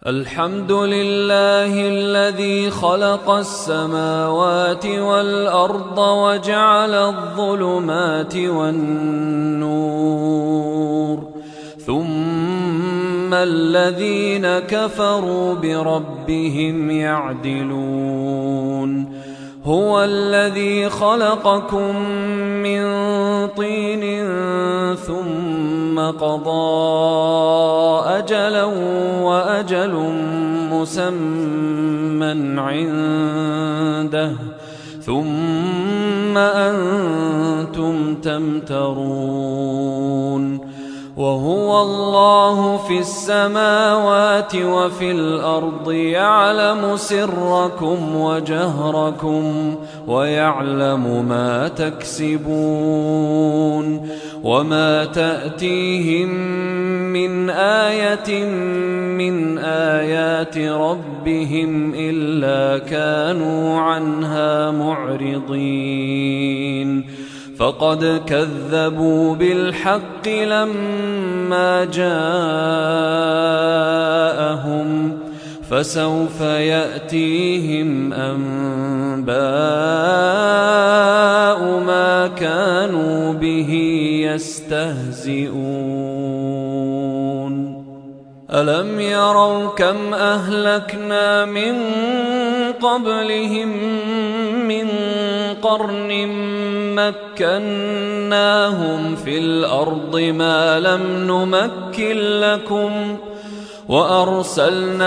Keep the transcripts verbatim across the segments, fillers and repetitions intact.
الحمد لله الذي خلق السماوات والأرض وجعل الظلمات والنور ثم الذين كفروا بربهم يعدلون هو الذي خلقكم من طين ثم قضى أجلا وأجل مسمى عنده ثم أنتم تمترون وهو الله في السماوات وفي الأرض يعلم سركم وجهركم ويعلم ما تكسبون وما تأتيهم من آية من آيات ربهم إلا كانوا عنها معرضين فقد كذبوا بالحق لما جاءهم فسوف يأتيهم أنباء ما كانوا به يستهزئون ألم يروا كم أهلكنا من قبلهم من قرن مكناهم في الأرض ما لم نمكن لكم وأرسلنا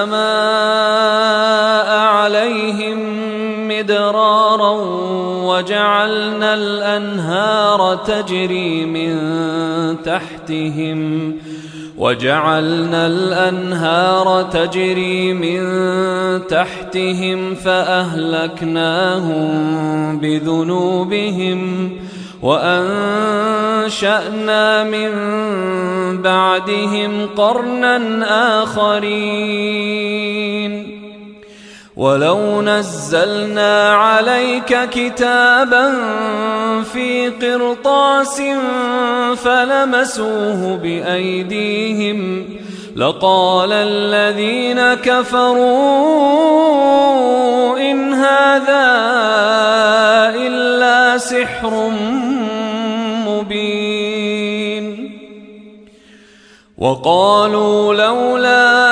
السماء عليهم مدرارا وجعلنا الأنهار تجري من تحتهم وجعلنا الأنهار تجري من تحتهم فأهلكناهم بذنوبهم وأنشأنا من بعدهم قرنا آخرين ولو نزلنا عليك كتابا في قرطاس فلمسوه بأيديهم لقال الذين كفروا إن هذا إلا سحر مبين وقالوا لولا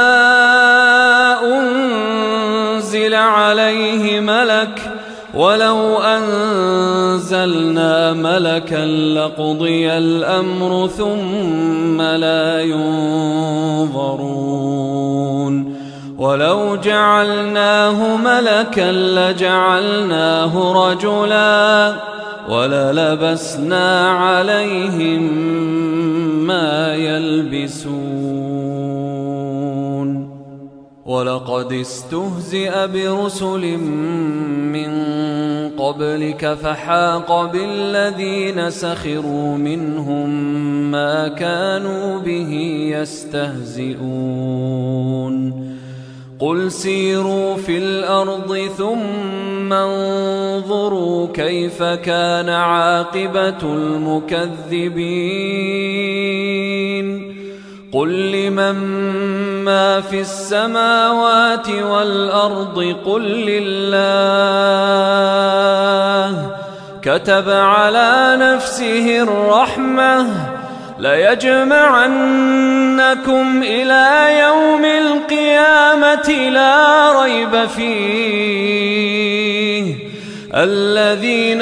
أنزل عليه ملك ولو أنزلنا ملكا لقضي الأمر ثم لا ينظرون ولو جعلناه ملكا لجعلناه رجلا وللبسنا عليهم ما يلبسون ولقد استهزئ برسل من قبلك فحاق بالذين سخروا منهم ما كانوا به يستهزئون قل سيروا في الأرض ثم انظروا كيف كان عاقبة المكذبين قل لمن ما في السماوات والأرض قل لله كتب على نفسه الرحمة ليجمعنكم إلى يوم القيامة لا ريب فيه الذين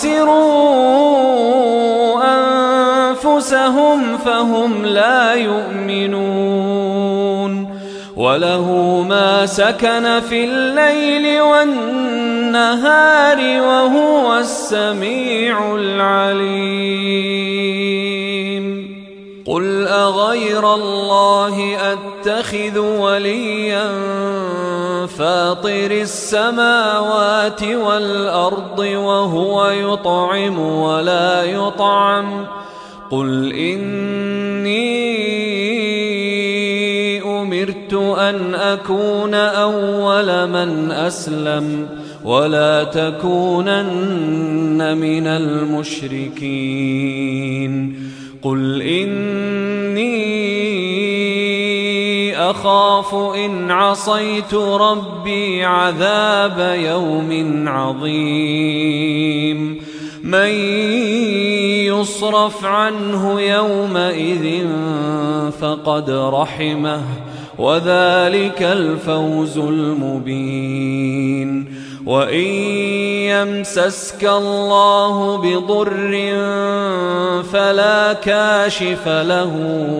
خسروا أنفسهم فهم لا يؤمنون وله ما سكن في الليل والنهار وهو السميع العليم قل أغير الله أتخذ وليا فاطر السماوات والأرض وهو يطعم ولا يطعم قل إني أمرت أن أكون أول من أسلم ولا تكونن من المشركين قل إني أخاف إن عصيت ربي عذاب يوم عظيم من يصرف عنه يومئذ فقد رحمه وذلك الفوز المبين وإن يمسسك الله بضر فلا كاشف له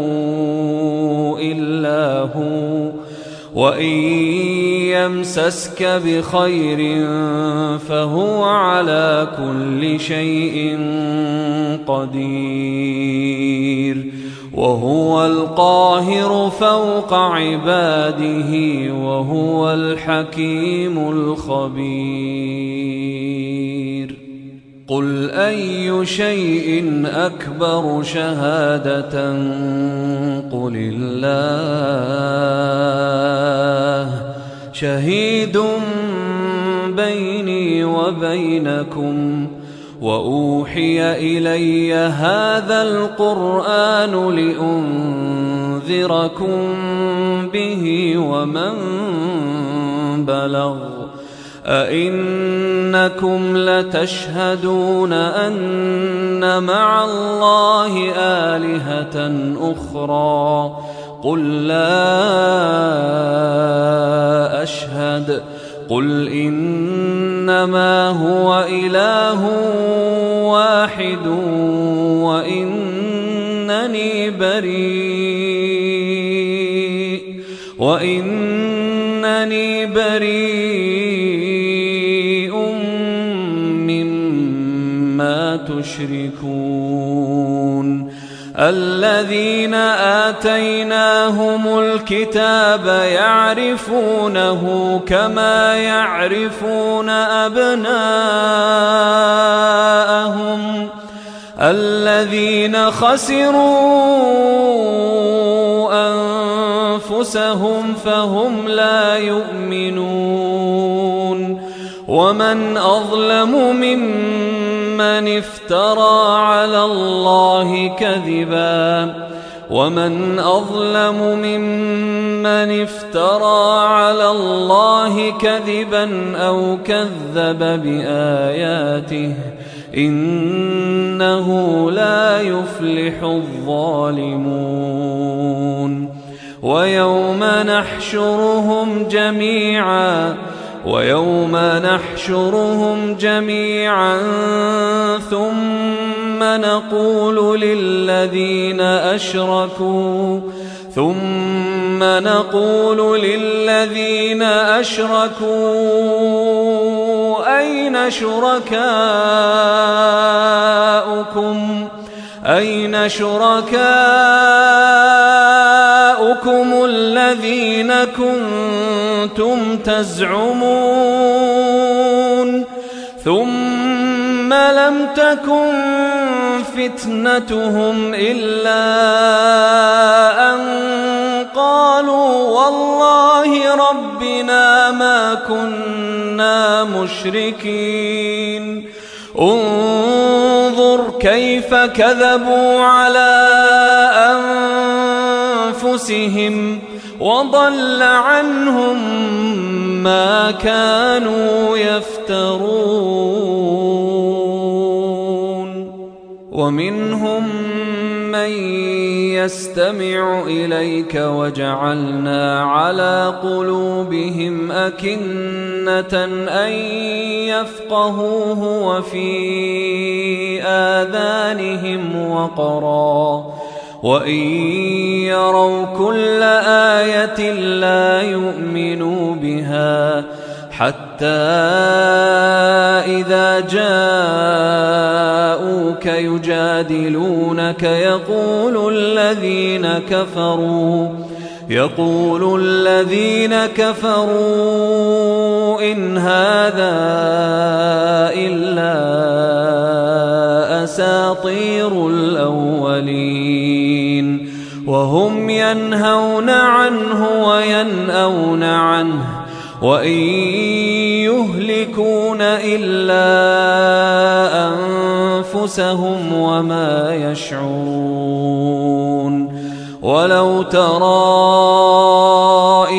إلا هو وإن يمسسك بخير فهو على كل شيء قدير وهو القاهر فوق عباده وهو الحكيم الخبير قل أي شيء أكبر شهادة قل الله شهيد بيني وبينكم وأوحي إلي هذا القرآن لأنذركم به ومن بلغ أئنكم لتشهدون أن مع الله آلهة أخرى قل لا أشهد قل إنما هو إله واحد وإنني بريء وإنني بريء مما تشركون الذين آتيناهم الكتاب يعرفونه كما يعرفون أبناءهم الذين خسروا أنفسهم فهم لا يؤمنون ومن أظلم ممن افترى على الله كذبا ومن أظلم ممن افترى على الله كذبا أو كذب بآياته إنه لا يفلح الظالمون ويوم نحشرهم جميعا ويوم نحشرهم جميعا ثم نقول للذين أشركوا ثم نقول للذين أشركوا أين شركاؤكم أين شركاؤكم الذين كنتم تزعمون ثم لم تكن فتنتهم إلا أن قالوا والله ربنا ما كنا مشركين انظر كيف كذبوا على أنفسهم وضل عنهم ما كانوا يفترون ومنهم من يستمع إليك وجعلنا على قلوبهم أكنة أن يفقهوه وفي آذانهم وقرا وإن يروا كل آية لا يؤمنوا بها حتى إذا جاءوك يجادلونك يقول الذين كفروا يقول الذين كفروا إن هذا إلا أساطير الأولين وهم ينهون عنه وينأون عنه وإن يهلكون إلا أنفسهم وما يشعرون ولو ترى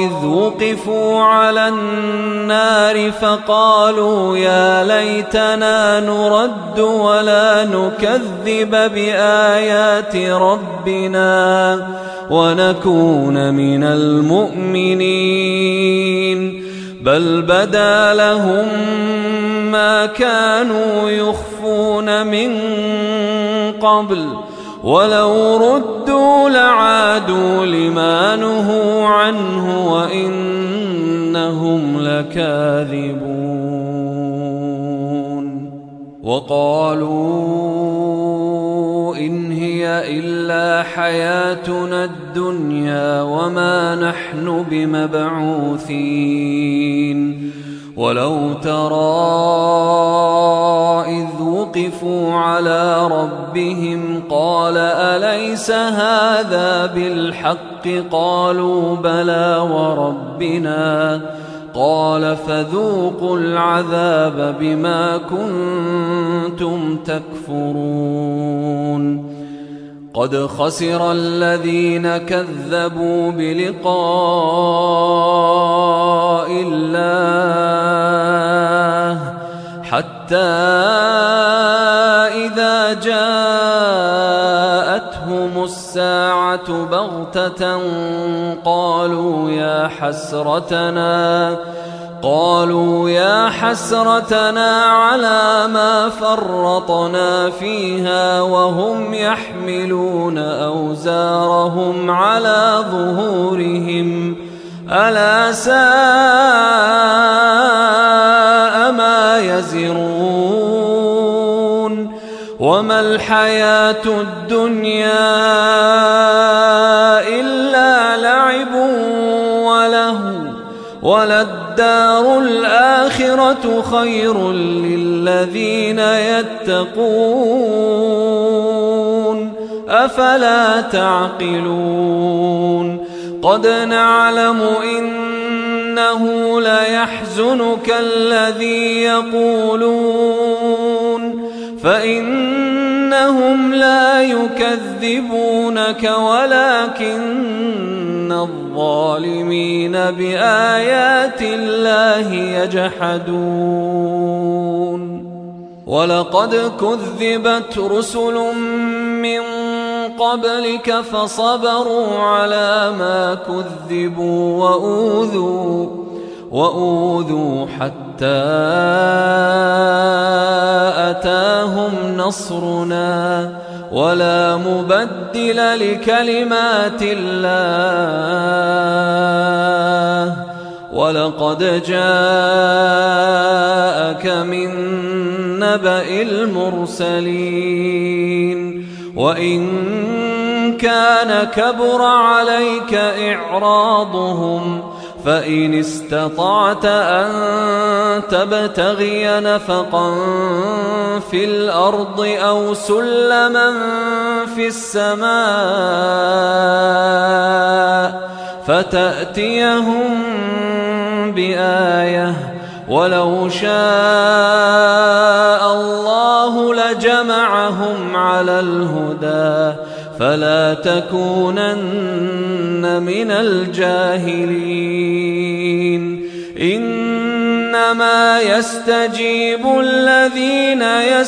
إذ وقفوا على النار فقالوا يا ليتنا نرد ولا نكذب بآيات ربنا ونكون من المؤمنين بل بدا لهم ما كانوا يخفون من قبل ولو ردوا لعادوا لما نهوا عنه وإنهم لكاذبون. وقالوا إن هي إلا حياتنا الدنيا وما نحن بمبعوثين. ولو ترى إذ وقفوا على ربهم قال أليس هذا بالحق قالوا بلى وربنا قال فذوقوا العذاب بما كنتم تكفرون. قد خسر الذين كذبوا بلقاء الله حتى إذا جاءتهم الساعة بغتة قالوا يا حسرتنا قالوا يا حسرتنا على ما فرطنا فيها وهم يحملون أوزارهم على ظهورهم ألا ساء ما يزرون. وما الحياة الدنيا إلا لعب وله وللدار الآخرة خير للذين يتقون أفلا تعقلون. قد نعلم إنه ليحزنك الذي يقولون فإنهم لا يكذبونك ولكن الظالمين بآيات الله يجحدون. ولقد كذبت رسل من قبلك فصبروا على ما كذبوا وأوذوا وأوذوا حتى أتاهم نصرنا ولا مبدل لكلمات الله. ولقد جاءك من نبأ المرسلين وإن كان كبر عليك إعراضهم فإن استطعت أن تبتغي نفقا في الأرض أو سلما في السماء فتأتيهم بآية ولو شاء الله لجمعهم على الهدى فلا تكونن من الجاهلين. إنما يستجيب الذين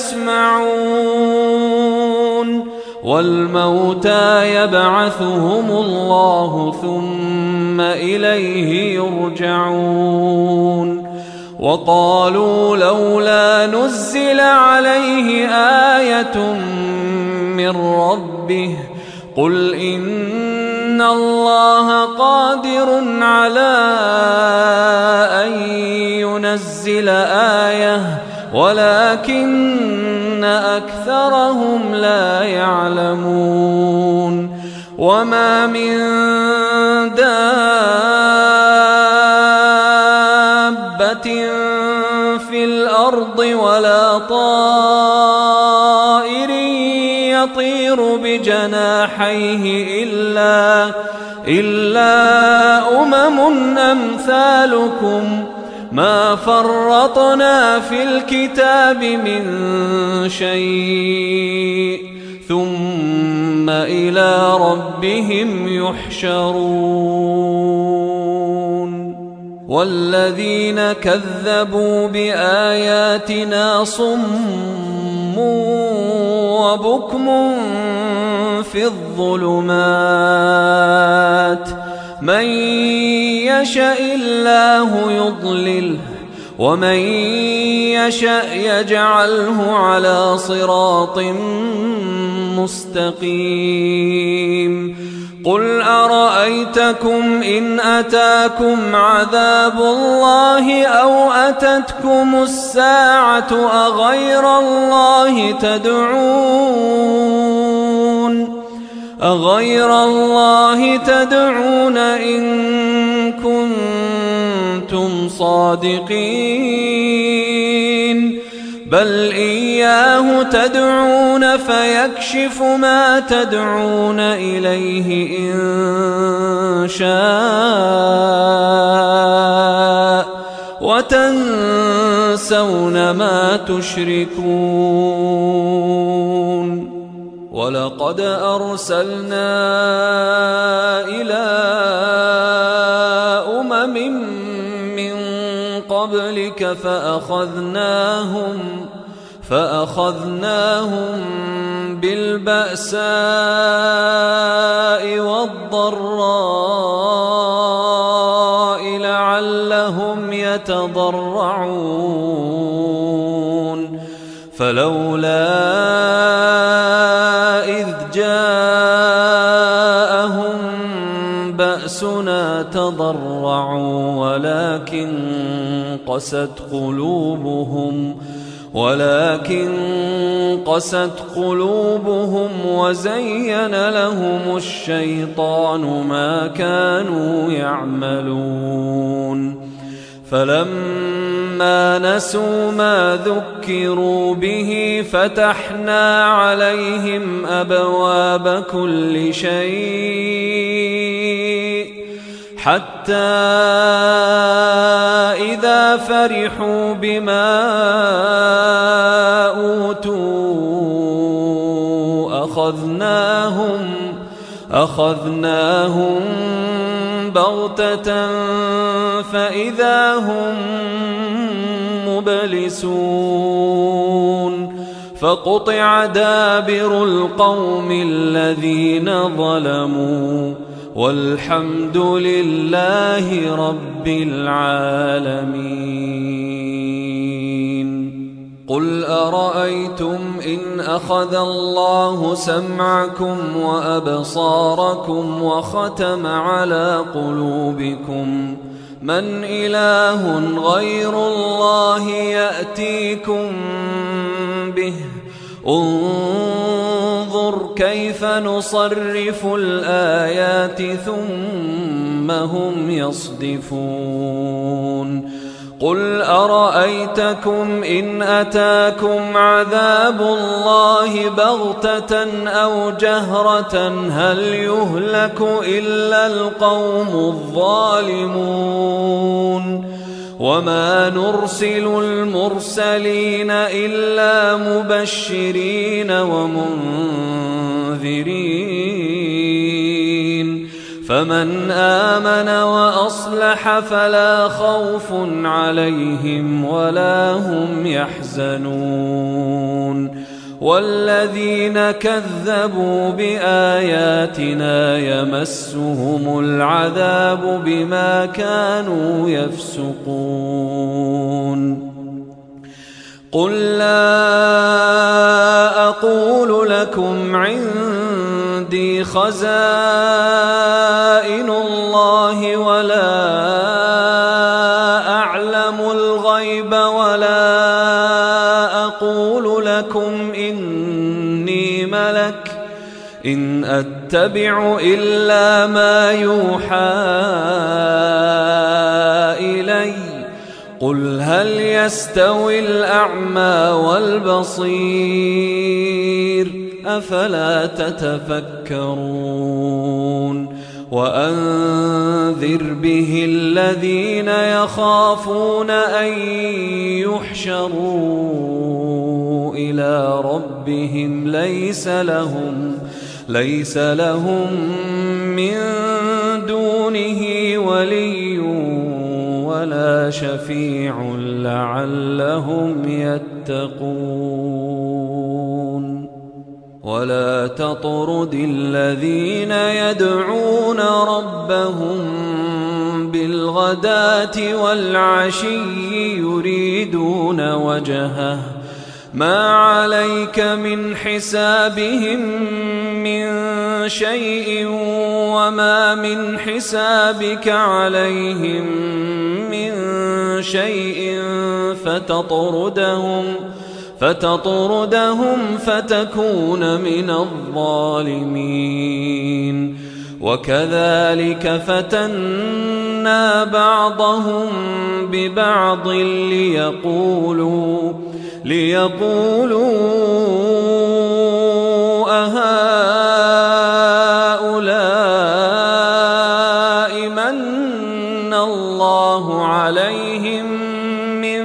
يسمعون والموتى يبعثهم الله ثم إليه يرجعون. وقالوا لولا نزل عليه آية من ربه قل إن الله قادر على أن ينزل آية ولكن أكثرهم لا يعلمون. وما من دابة في الأرض ولا طائر يطير بجناحيه إلا, إلا أمم أمثالكم ما فرطنا في الكتاب من شيء ثم إلى ربهم يحشرون. والذين كذبوا بآياتنا صم وبكم في الظلمات من يشاء الله يضلله ومن يشاء يجعله على صراط مستقيم قل أرأيتكم إن أتاكم عذاب الله أو أتتكم الساعة أغير الله تدعون أغير الله تدعون إن كنتم صادقين بل إياه تدعون فيكشف ما تدعون إليه إن شاء وتنسون ما تشركون ولقد أرسلنا إلى أمم من قبلك فأخذناهم فأخذناهم بالبأساء والضراء لعلهم يتضرعون فلولا إذ جاءهم بأسنا تضرعوا ولكن قست قلوبهم ولكن قست قلوبهم وزين لهم الشيطان ما كانوا يعملون فلما نسوا ما ذكروا به فتحنا عليهم أبواب كل شيء حتى إذا فرحوا بما أوتوا أخذناهم أخذناهم بغتة فإذا هم مبلسون فقطع دابر القوم الذين ظلموا والحمد لله رب العالمين قل أرأيتم إن أخذ الله سمعكم وأبصاركم وختم على قلوبكم من إله غير الله يأتيكم به انظر كيف نصرف الآيات ثم هم يصدفون قل أرأيتكم إن أتاكم عذاب الله بغتة أو جهرة هل يهلك إلا القوم الظالمون وما نرسل المرسلين إلا مبشرين ومنذرين فمن آمن وأصلح فلا خوف عليهم ولا هم يحزنون والذين كذبوا بآياتنا يمسهم العذاب بما كانوا يفسقون قل لا أقول لكم عندي خزائن الله ولا أعلم الغيب ولا أقول لكم إني ملك إن أتبع إلا ما يوحى إلي قل هل يستوي الأعمى والبصير أفلا تتفكرون وأنذر به الذين يخافون أن يحشروا إلى ربهم ليس لهم ليس لهم من دونه ولي ولا شفيع لعلهم يتقون ولا تطرد الذين يدعون ربهم بالغداة والعشي يريدون وجهه ما عليك من حسابهم من شيء وما من حسابك عليهم من شيء فتطردهم فتطردهم فتكون من الظالمين وكذلك فتنا بعضهم ببعض ليقولوا ليقولوا أهؤلاء من الله عليهم من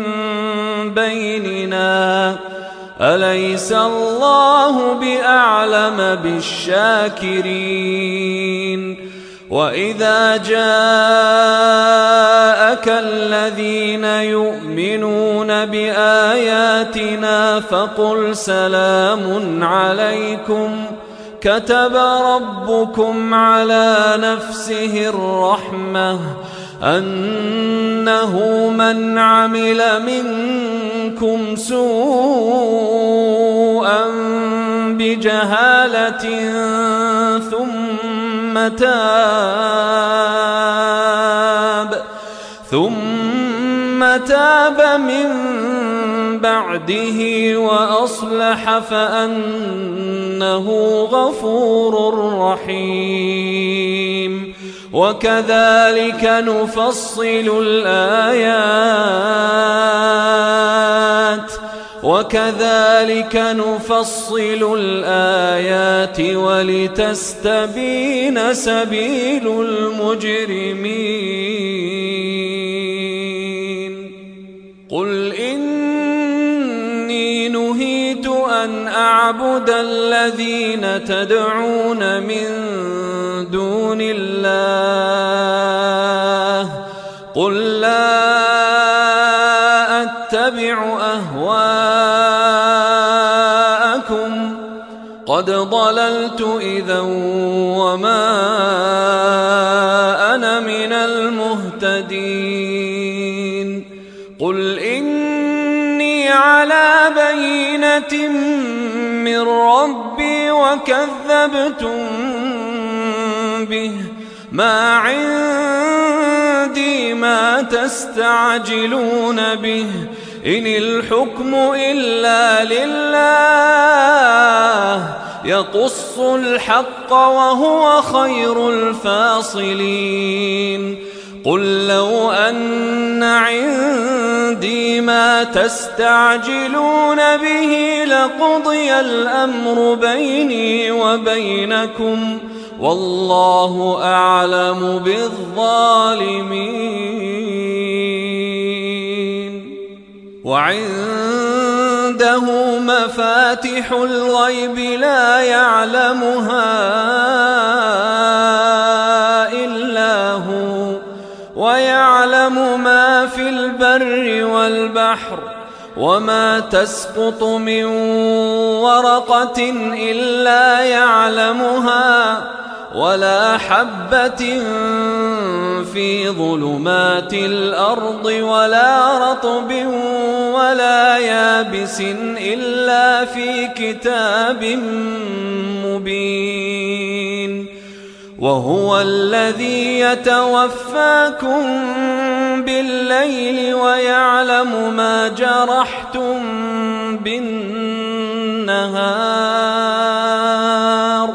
بيننا أليس الله بأعلم بالشاكرين وإذا جاءك الذين يؤمنون بآياتنا فقل سلام عليكم كتب ربكم على نفسه الرحمة أنه من عمل منكم سوءا بجهالة ثم تاب ثم تاب من بعده وأصلح فأنه غفور رحيم وكذلك نفصل الآيات وكذلك نفصل الآيات ولتستبين سبيل المجرمين قل إني نهيت أن أعبد الذين تدعون من دون الله قل لا أتبع أهواءكم قد ضللت إذا وما أنا من المهتدين قل إني على بينة من ربي وكذبتم به ما عندي ما تستعجلون به إن الحكم إلا لله يقص الحق وهو خير الفاصلين قل لو أن عندي ما تستعجلون به لقضي الأمر بيني وبينكم والله أعلم بالظالمين وعنده مفاتح الغيب لا يعلمها إلا هو ويعلم ما في البر والبحر وما تسقط من ورقة إلا يعلمها ولا حبة في ظلمات الأرض ولا رطب ولا يابس إلا في كتاب مبين وهو الذي يتوفاكم بالليل ويعلم ما جرحتم بالنهار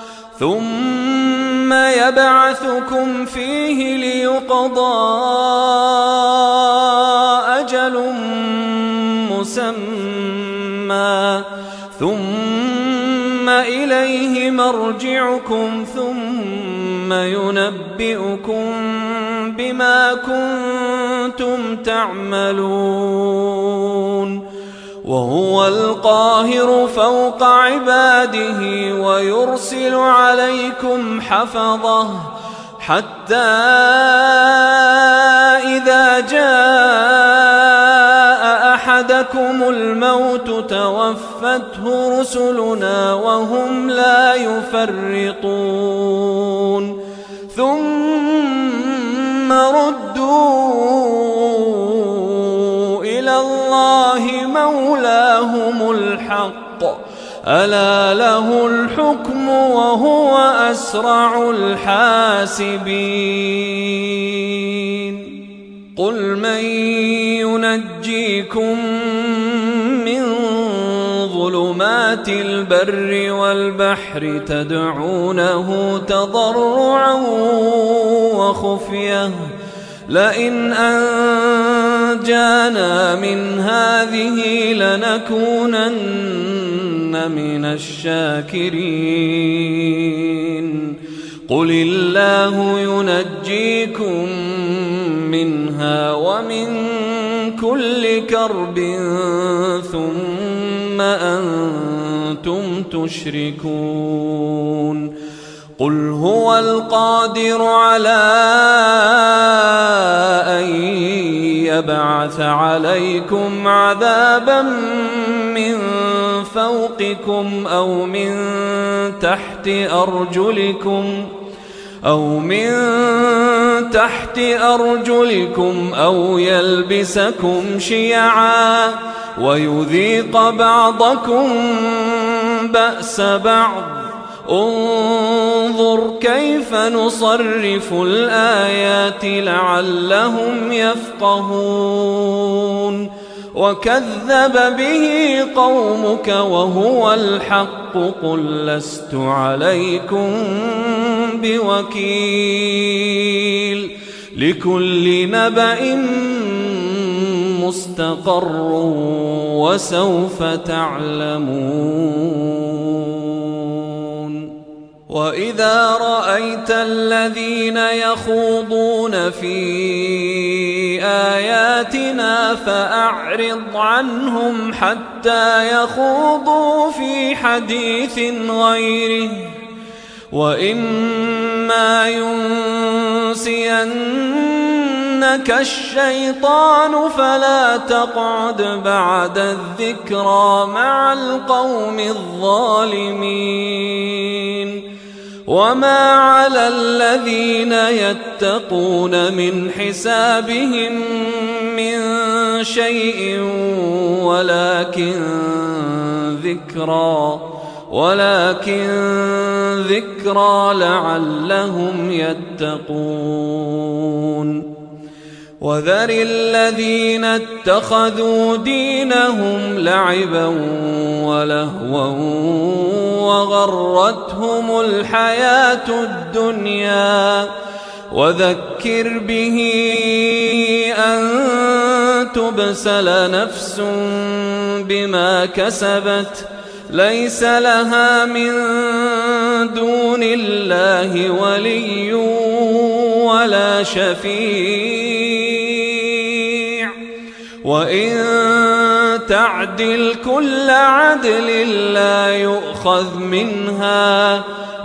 ثم يبعثكم فيه ليقضى أجل مسمى ثم إليه مرجعكم ثم ينبئكم بما كنتم تعملون وهو القاهر فوق عباده ويرسل عليكم حفظه حتى إذا جاء أحدكم الموت توفته رسلنا وهم لا يفرطون ثم ردوا إلى الله مولاهم الحق ألا له الحكم وهو أسرع الحاسبين قل من ينجيكم من ظلمات البر والبحر تدعونه تضرعا وخفية لئن أنجانا من هذه لنكونن من الشاكرين قل الله ينجيكم منها ومن كل كرب ثم أنتم تشركون قل هو القادر على أن يبعث عليكم عذابا من فوقكم أو من تحت أرجلكم أو من تحت أرجلكم أو يلبسكم شيعا ويذيق بعضكم بأس بعض انظر كيف نصرف الآيات لعلهم يفقهون وكذب به قومك وهو الحق قل لست عليكم بوكيل لكل نبأ مستقر وسوف تعلمون وإذا رأيت الذين يخوضون في آياتنا فأعرض عنهم حتى يخوضوا في حديث غيره وإما ينسينك الشيطان فلا تقعد بعد الذكرى مع القوم الظالمين وما على الذين يتقون من حسابهم من شيء ولكن ذكرى ولكن ذكرى لعلهم يتقون وذر الذين اتخذوا دينهم لعبا ولهوا وغرتهم الحياة الدنيا وذكر به أن تبسل نفس بما كسبت ليس لها من دون الله ولي ولا شفيع وإن تعدل كل عدل لا يؤخذ منها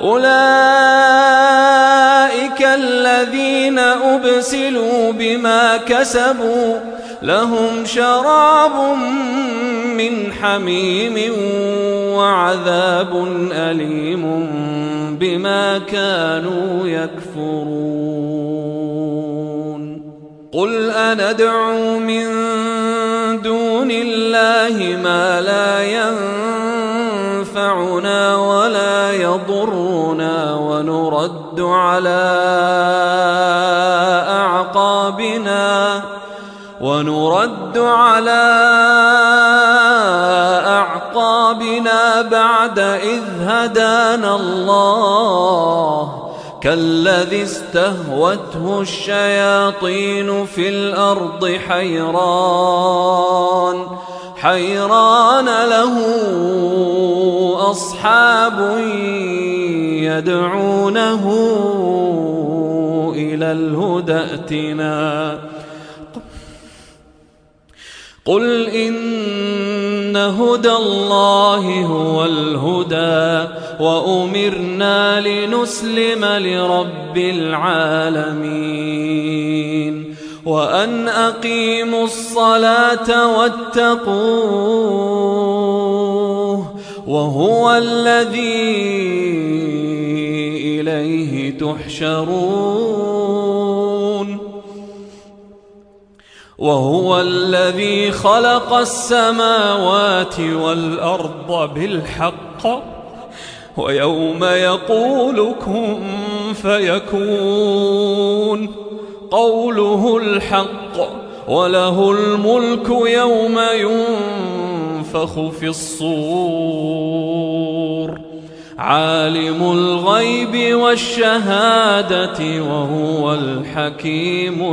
أولئك الذين أبسلوا بما كسبوا لهم شراب من حميم وعذاب أليم بما كانوا يكفرون قل أندعو من دون الله ما لا ينفعنا ولا يضرنا ونرد على أعقابنا ونرد على أعقابنا بعد إذ هدانا الله كالذي استهوته الشياطين في الأرض حيران حيران له أصحاب يدعونه إلى الهدى ائتنا قل إن هدى الله هو الهدى وأمرنا لنسلم لرب العالمين وأن أقيموا الصلاة واتقوه وهو الذي إليه تحشرون وهو الذي خلق السماوات والأرض بالحق ويوم يقول كن فيكون قوله الحق وله الملك يوم ينفخ في الصور عالم الغيب والشهادة وهو الحكيم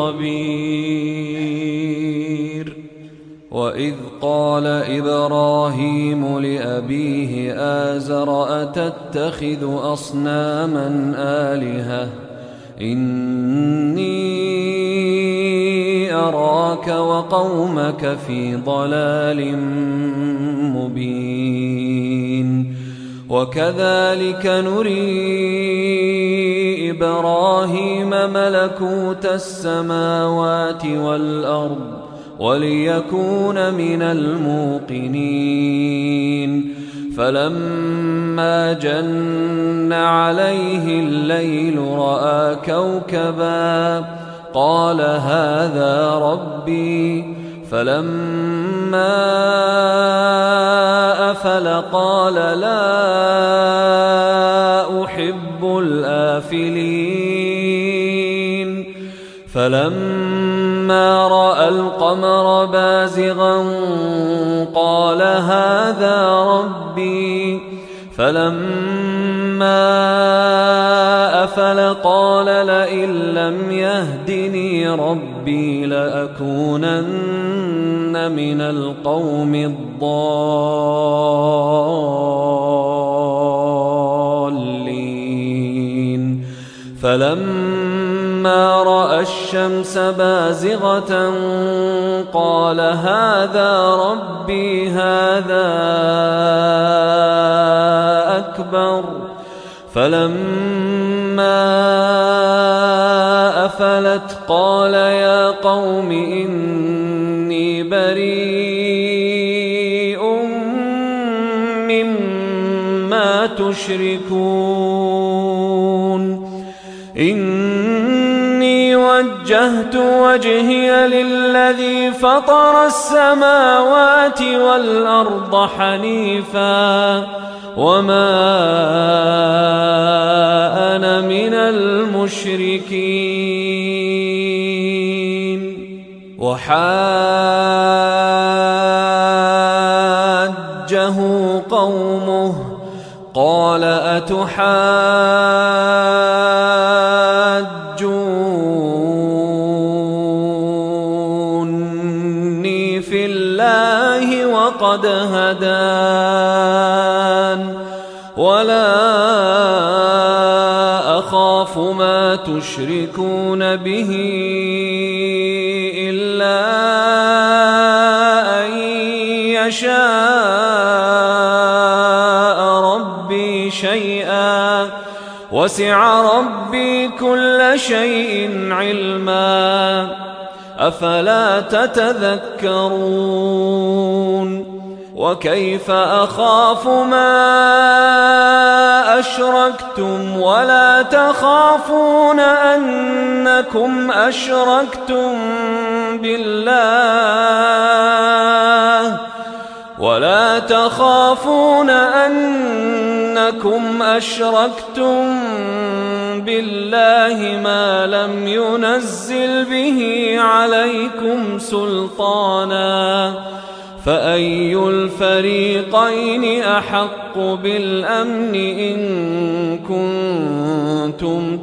الخبير. وإذ قال إبراهيم لأبيه آزر أتتخذ أصناما آلهة إني أراك وقومك في ضلال مبين. وكذلك نري إبراهيم ملكوت السماوات والأرض وليكون من الموقنين. فلما جن عليه الليل رأى كوكبا قال هذا ربي فلما أفل قال لا أحب الآفلين. فلما رأى القمر بازغا قال هذا ربي فلما أفل قال لئن لم يهدني ربي لأكونن من القوم الضالين. فلما رأى الشمس بازغة قال هذا ربي هذا أكبر. فلما أفلت قال يا قوم إني بريء مما تشركون إني وجهت وجهي للذي فطر السماوات والأرض حنيفا وما أنا من المشركين. وحاجه قومه قال أتحاجوني في الله وقد هدان ولا أخاف ما تشركون به إلا أن يشاء ربي شيئا وسع ربي كل شيء علما أفلا تتذكرون. وكيف أخاف ما أشركتم ولا تخافون أنكم أشركتم بالله ولا تخافون أنكم أشركتم بالله ما لم ينزل به عليكم سلطانا فأي الفريقين أحق بالأمن إن كنتم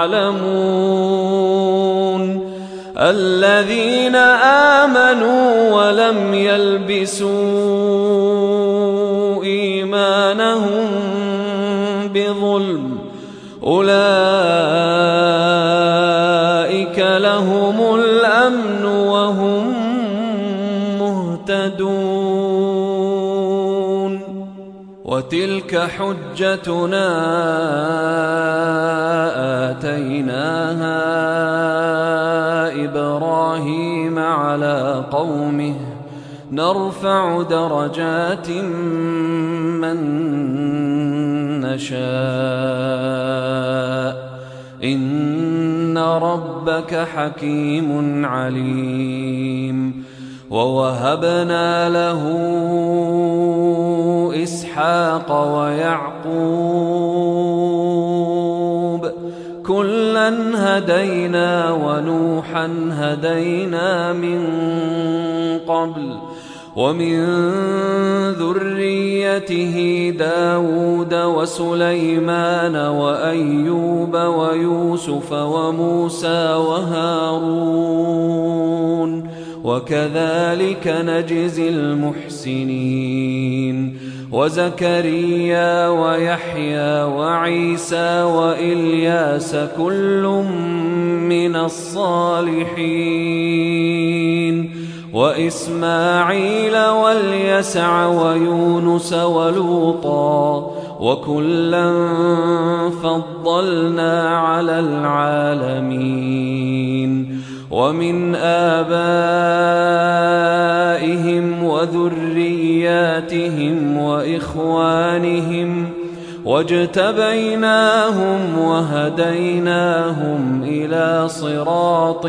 تعلمون. الذين آمنوا ولم يلبسوا إيمانهم بظلم أولئك لهم الأمن وهم مهتدون. وتلك حجتنا آتيناها إبراهيم على قومه نرفع درجات من نشاء إن ربك حكيم عليم. ووهبنا له إسحاق ويعقوب كلا هدينا ونوحا هدينا من قبل ومن ذريته داود وسليمان وأيوب ويوسف وموسى وهارون وكذلك نجزي المحسنين. وزكريا ويحيى وعيسى وإلياس كل من الصالحين وإسماعيل واليسع ويونس ولوطا وكلا فضلنا على العالمين. ومن آبائهم وذرياتهم وإخوانهم واجتبيناهم وهديناهم إلى صراط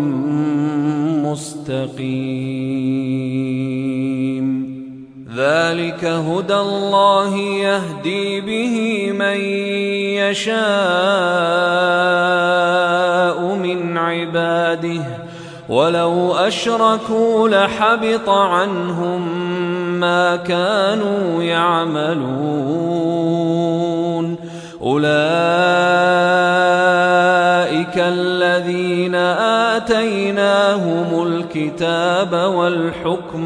مستقيم. ذلك هدى الله يهدي به من يشاء من عباده ولو أشركوا لحبط عنهم ما كانوا يعملون. أولئك الذين آتيناهم الكتاب والحكم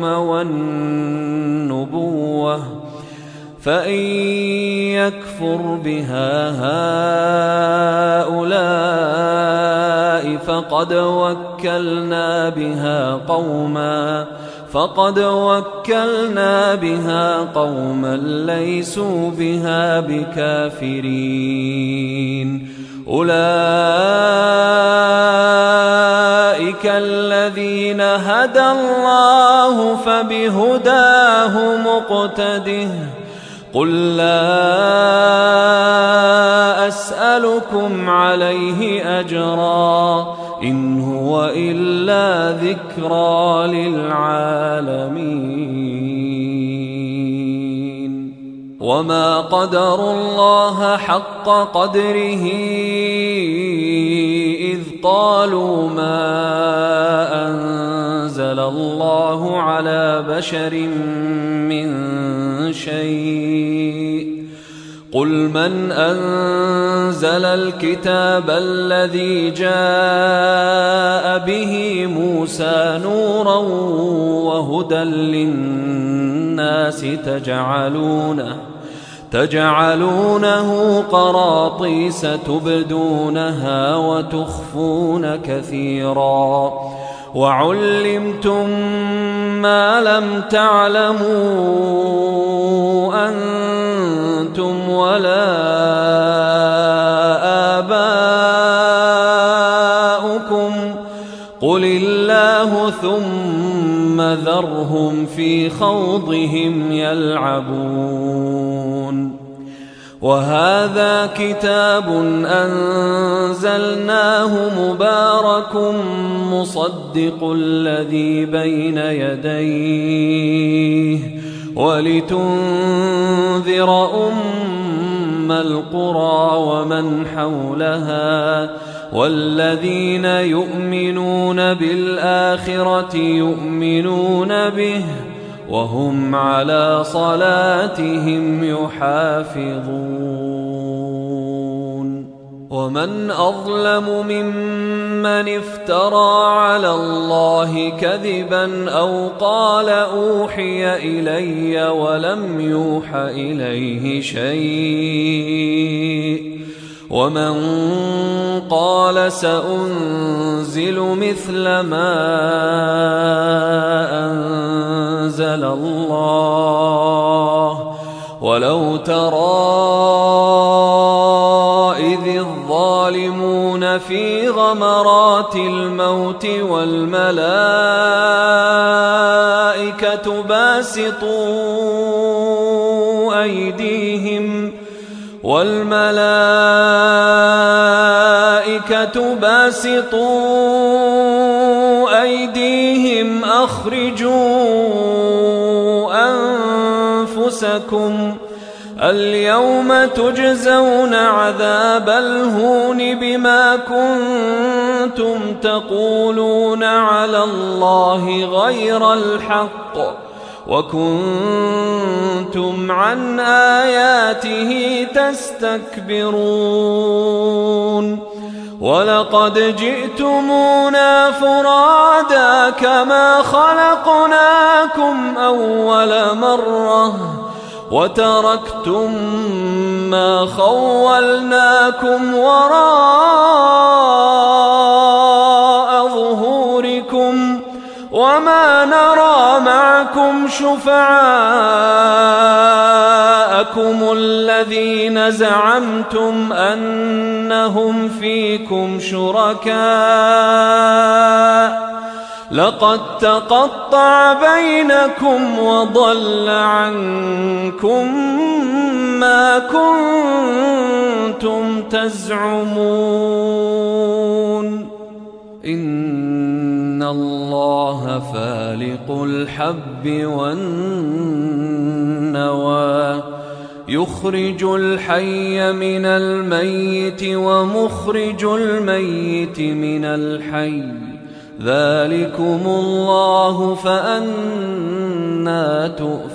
والنبوة فإن يكفر بها هؤلاء فقد وكلنا بها قوما فقد وكلنا بها قوما ليسوا بها بكافرين. أولئك الذين هدى الله فبهداه مقتده. قل لا أسألكم عليه أجرا إن هو إلا ذكرى للعالمين. وما قدروا الله حق قدره إذ قالوا ما أنزل الله على بشر من شيء. قل من أنزل الكتاب الذي جاء به موسى نورا وهدى للناس تجعلونه تجعلونه قراطيس تبدونها وتخفون كثيرا وعلمتم ما لم تعلموا أنتم ولا آباؤكم قل الله ثم ذرهم في خوضهم يلعبون. وهذا كتاب أنزلناه مبارك مصدق الذي بين يديه ولتنذر أم القرى ومن حولها والذين يؤمنون بالآخرة يؤمنون به وهم على صلاتهم يحافظون. ومن أظلم ممن افترى على الله كذبا أو قال أوحي إلي ولم يوح إليه شيء ومن قال سأنزل مثل ما أنزل الله ولو ترى إذ الظالمون في غمرات الموت والملائكة باسطوا أيديهم والملائكة باسطوا أيديهم أخرجوا أنفسكم اليوم تجزون عذاب الهون بما كنتم تقولون على الله غير الحق وكنتم عن آياته تستكبرون ولقد جئتمونا فرادا كما خلقناكم أول مرة وتركتم ما خولناكم وراء ظهوركم وما نرى معكم شفعاءكم الذين زعمتم أنهم فيكم شركاء لقد تقطع بينكم وضل عنكم ما كنتم تزعمون إن الله فالق الحب والنوى يخرج الحي من الميت ومخرج الميت من الحي ذلكم الله فأنى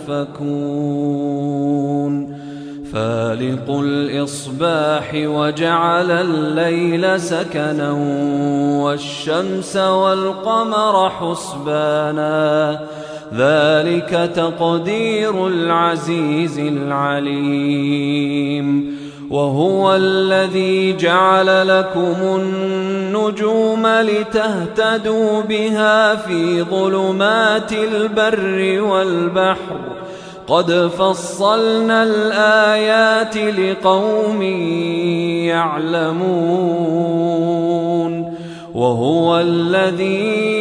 تؤفكون فالق الإصباح وجعل الليل سكنا والشمس والقمر حسبانا ذلك تقدير العزيز العليم وهو الذي جعل لكم النجوم لتهتدوا بها في ظلمات البر والبحر قد فصلنا الآيات لقوم يعلمون وهو الذي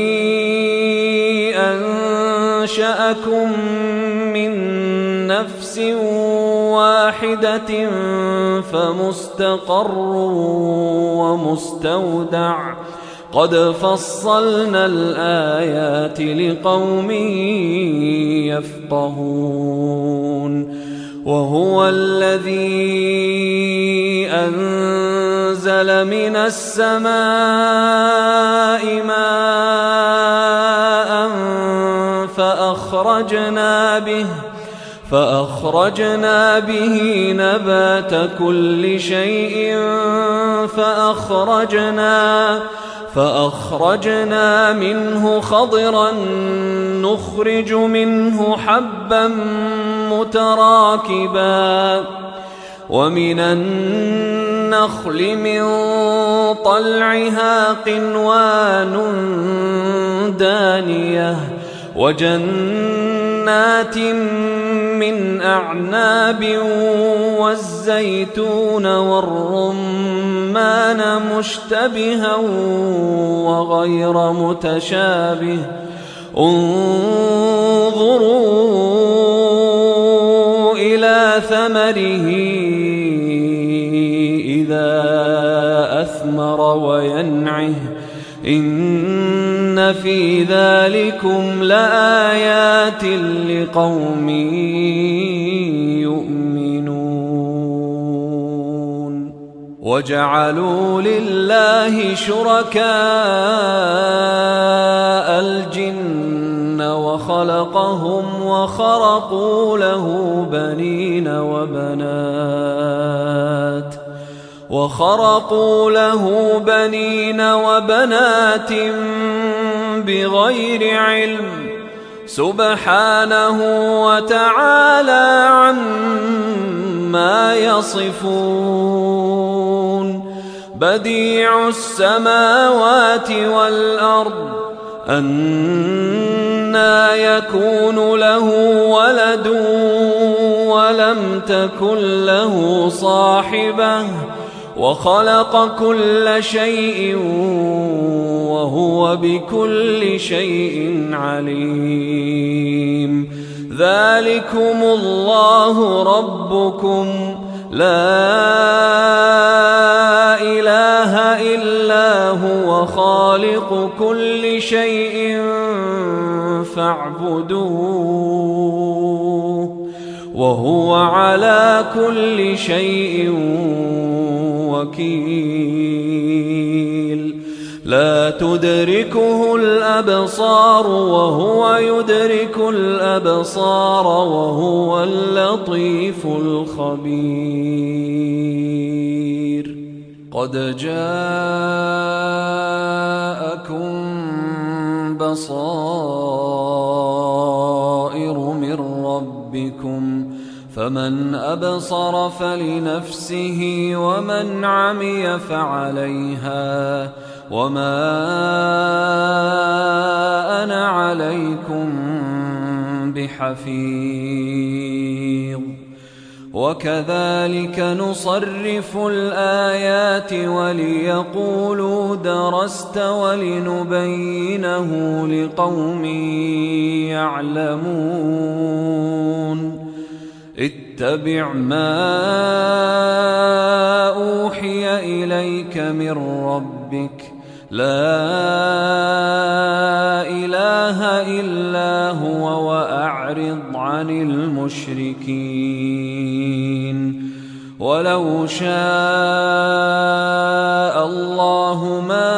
أنشأكم من نفس واحدة فمستقر ومستودع قد فصلنا الآيات لقوم يفقهون وهو الذي أنزل من السماء ماء فأخرجنا به فأخرجنا به نبات كل شيء فأخرجنا فأخرجنا منه خضرا نخرج منه حبا متراكبا ومن النخل من طلعها قنوان دانية وجنات من أعناب والزيتون والرمان مشتبها وغير متشابه انظروا إلى ثمره إذا أثمر وينعه إن في ذلكم لآيات لقوم يؤمنون وجعلوا لله شركاء الجن وخلقهم وخرقوا له بنين وبنات وخرقوا له بنين وبنات بغير علم سبحانه وتعالى عما يصفون بديع السماوات والأرض أنى يكون له ولد ولم تكن له صاحبة وخلق كل شيء وهو بكل شيء عليم. ذلكم الله ربكم لا إله إلا هو خالق كل شيء فاعبدوه وهو على كل شيء وكيل. لا تدركه الأبصار وهو يدرك الأبصار وهو اللطيف الخبير. قد جاءكم بصائر من ربكم فمن أبصر فلنفسه ومن عمي فعليها وما أنا عليكم بحفيظ. وكذلك نصرف الآيات وليقولوا درست ولنبينه لقوم يعلمون. اتبع ما أوحي إليك من ربك لا إله إلا هو وأعرض عن المشركين. ولو شاء الله ما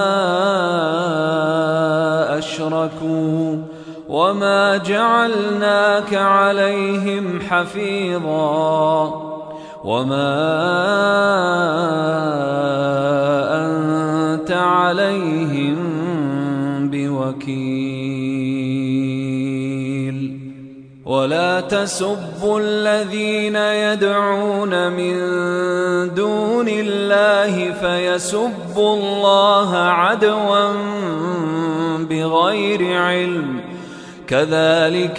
أشركوا وما جعلناك عليهم حفيظا وما أنت عليهم بوكيل. ولا تسبوا الذين يدعون من دون الله فيسبوا الله عدوا بغير علم. كذلك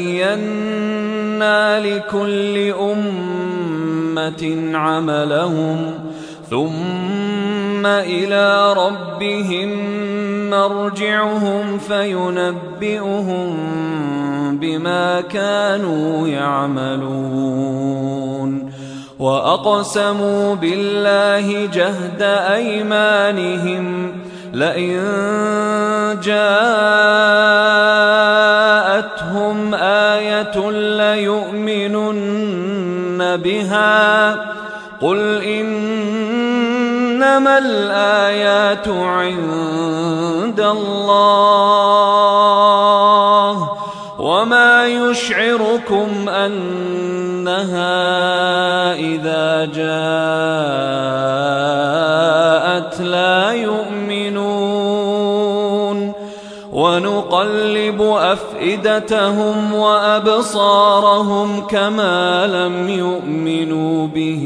زينا لكل أمة عملهم ثم إلى ربهم مرجعهم فينبئهم بما كانوا يعملون. وأقسموا بالله جهد أيمانهم لئن جاءتهم آية ليؤمنن بها قل إنما الآيات عند الله وما يشعركم أنها إذا جاءت لا يؤمنون. ونقلب أفئدتهم وأبصارهم كما لم يؤمنوا به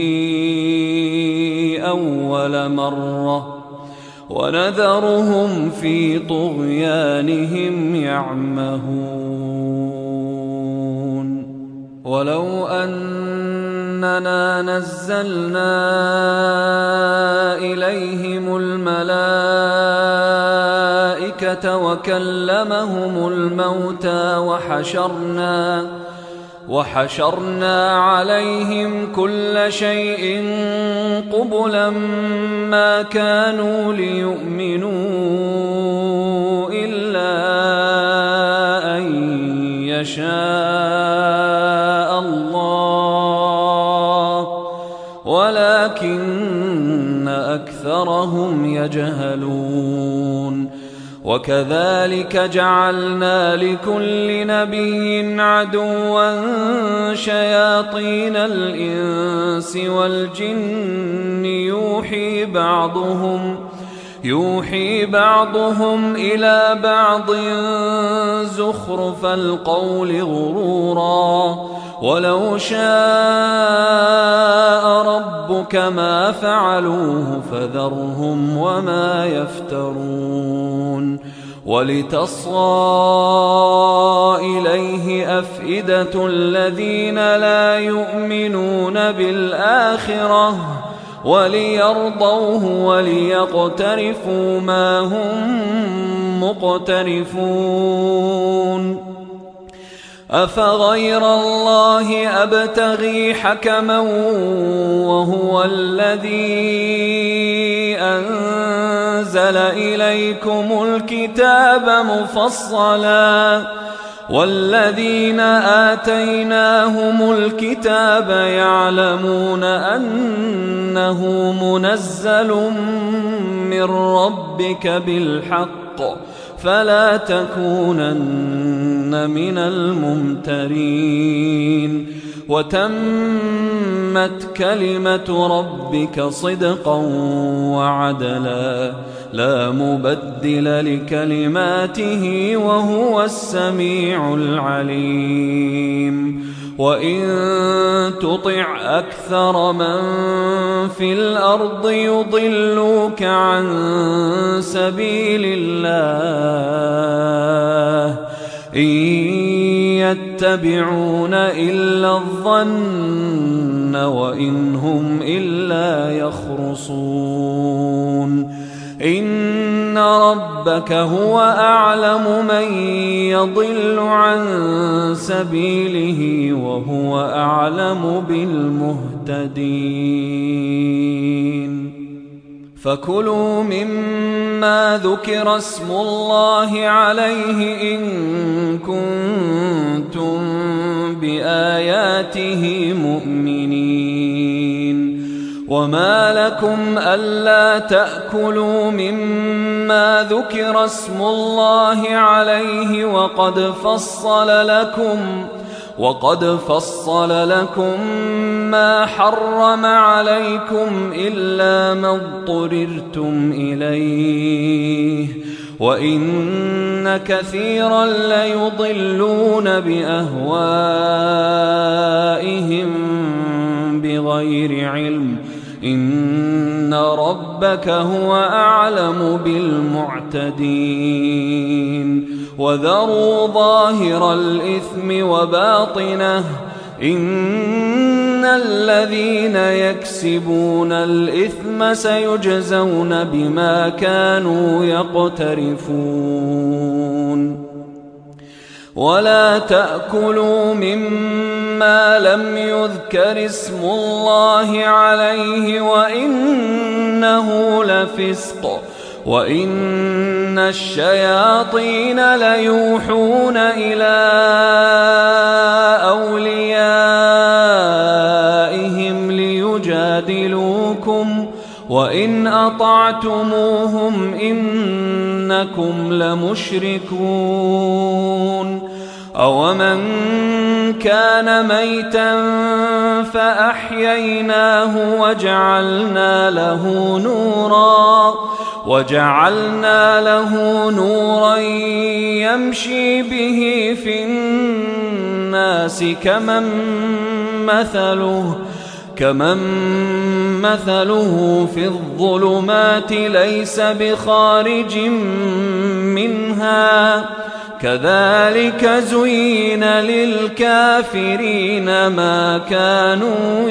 أول مرة ونذرهم في طغيانهم يعمهون. ولو أننا نزلنا إليهم الملائكة وكلمهم الموتى وحشرنا وحشرنا عليهم كل شيء قبلا ما كانوا ليؤمنوا إلا أن يشاء الله ولكن أكثرهم يجهلون. وكذلك جعلنا لكل نبي عدوا شياطين الإنس والجن يوحي بعضهم يوحي بعضهم إلى بعض زخرف القول غرورا ولو شاء ربك ما فعلوه فذرهم وما يفترون. ولتصغى إليه أفئدة الذين لا يؤمنون بالآخرة وليرضوه وليقترفوا ما هم مقترفون. أفغير الله أبتغي حكما وهو الذي أنزل إليكم الكتاب مفصلا والذين آتيناهم الكتاب يعلمون أنه منزل من ربك بالحق فلا تكونن من الممترين. وتمت كلمة ربك صدقا وعدلا لا مبدل لكلماته وهو السميع العليم. وإن تطع أكثر من في الأرض يضلوك عن سبيل الله إن يتبعون إلا الظن وإن هم إلا يخرصون. إن ربك هو أعلم من يضل عن سبيله وهو أعلم بالمهتدين. فكلوا مما ذكر اسم الله عليه إن كنتم بآياته مؤمنين. وما لكم ألا تأكلوا مما ذكر اسم الله عليه وقد فصل لكم وقد فصل لكم ما حرم عليكم إلا ما اضطررتم إليه وإن كثيرا ليضلون بأهوائهم بغير علم إن ربك هو أعلم بالمعتدين. وذروا ظاهر الإثم وباطنه إن الذين يكسبون الإثم سيجزون بما كانوا يقترفون. ولا تأكلوا مما لم يذكر اسم الله عليه وإنه لفسق وإن الشياطين ليوحون إلى أوليائهم ليجادلوكم وإن أطعتموهم إنكم لمشركون. أومن كان ميتا فأحييناه وجعلنا له نورا وجعلنا له نورا يمشي به في الناس كمن مثله كمن مثله في الظلمات ليس بخارج منها كذلك زين للكافرين ما كانوا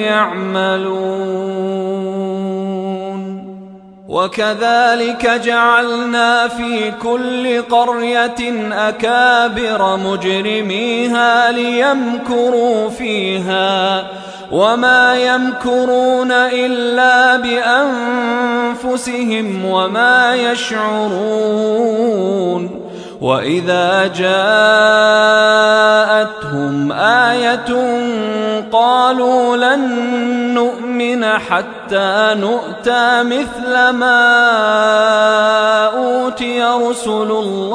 يعملون. وكذلك جعلنا في كل قرية أكابر مجرميها ليمكروا فيها وما يمكرون إلا بأنفسهم وما يشعرون. وإذا جاءتهم آية قالوا لن نؤمن حتى نؤتى مثل ما أوتي رسل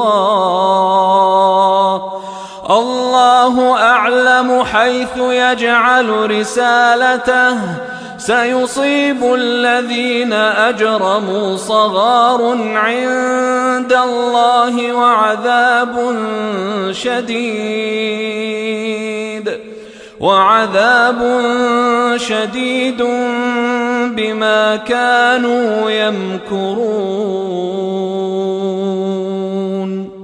الله الله أعلم حيث يجعل رسالته سيصيب الذين أجرموا صغار عند الله وعذاب شديد وعذاب شديد بما كانوا يمكرون.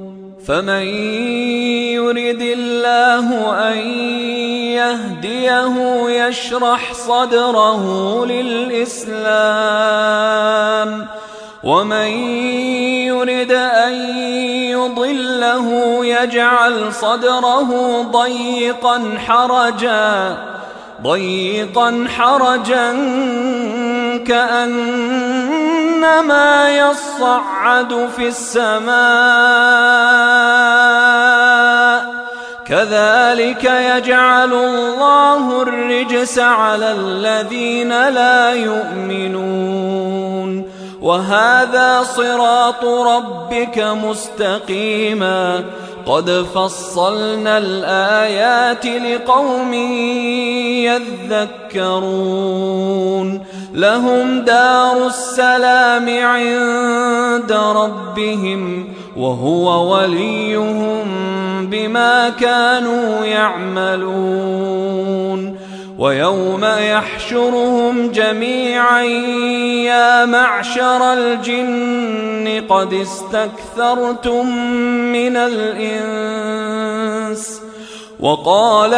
فمن يرد الله أن يهديه يشرح صدره للإسلام، ومن يرد أن يضله يجعل صدره ضيقا حرجا ضيقا حرجا كأنما يصعد في السماء، كذلك يجعل الله الرجس على الذين لا يؤمنون. وهذا صراط ربك مستقيما، قد فصلنا الآيات لقوم يذكرون. لهم دار السلام عند ربهم، وهو وليهم بما كانوا يعملون. ويوم يحشرهم جميعا يا معشر الجن قد استكثرتم من الإنس، وقال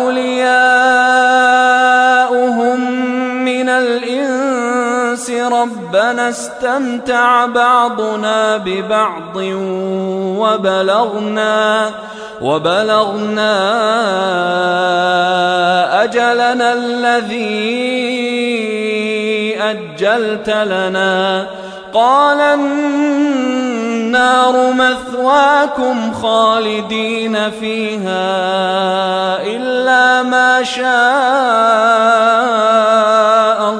أولياؤهم من الإنس ربنا استمتع بعضنا ببعض وبلغنا وبلغنا أجلنا الذي أجلت لنا، قال النار مثواكم خالدين فيها إلا ما شاء